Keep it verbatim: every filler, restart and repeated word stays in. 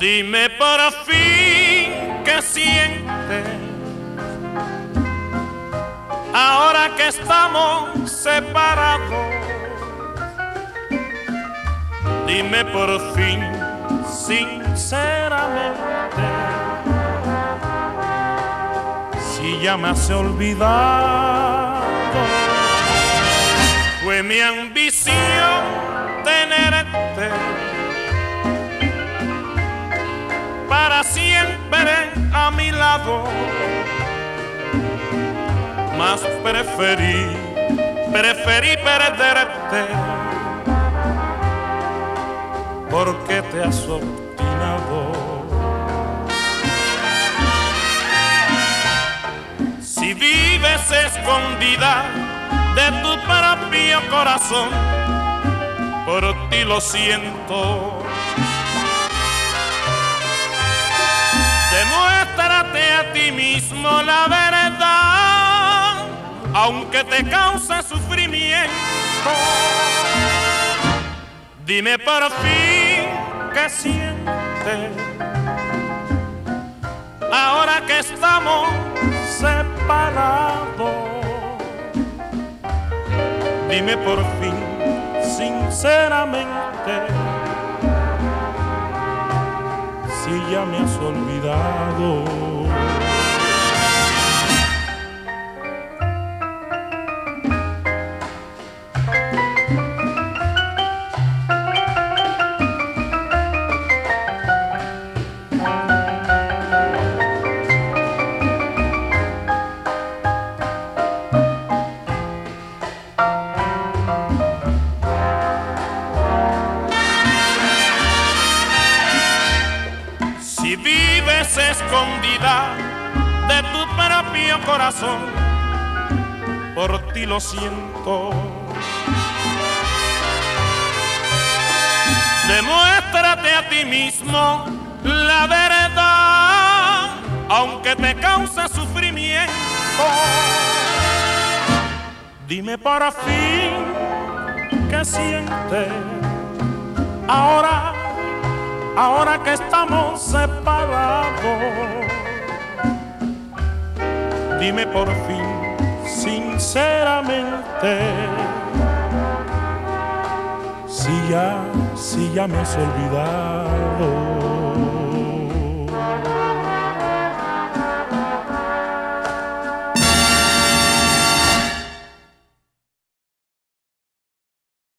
Dime por fin qué sientes ahora que estamos separados. Dime por fin sinceramente si ya me has olvidado. Fue mi ambición tenerte para siempre a mi lado, mas preferí, preferí perderte porque te has obstinado. Si vives escondida de tu propio corazón, por ti lo siento. Demuéstrate a ti mismo la verdad, aunque te cause sufrimiento. Dime por fin qué sientes ahora que estamos separados. Dime por fin sinceramente si ya me has olvidado. Si vives escondida de tu propio corazón, por ti lo siento. Demuéstrate a ti mismo la verdad, aunque te cause sufrimiento. Dime por fin qué sientes ahora, ahora que estamos separados. Dime por fin sinceramente si ya, si ya me has olvidado.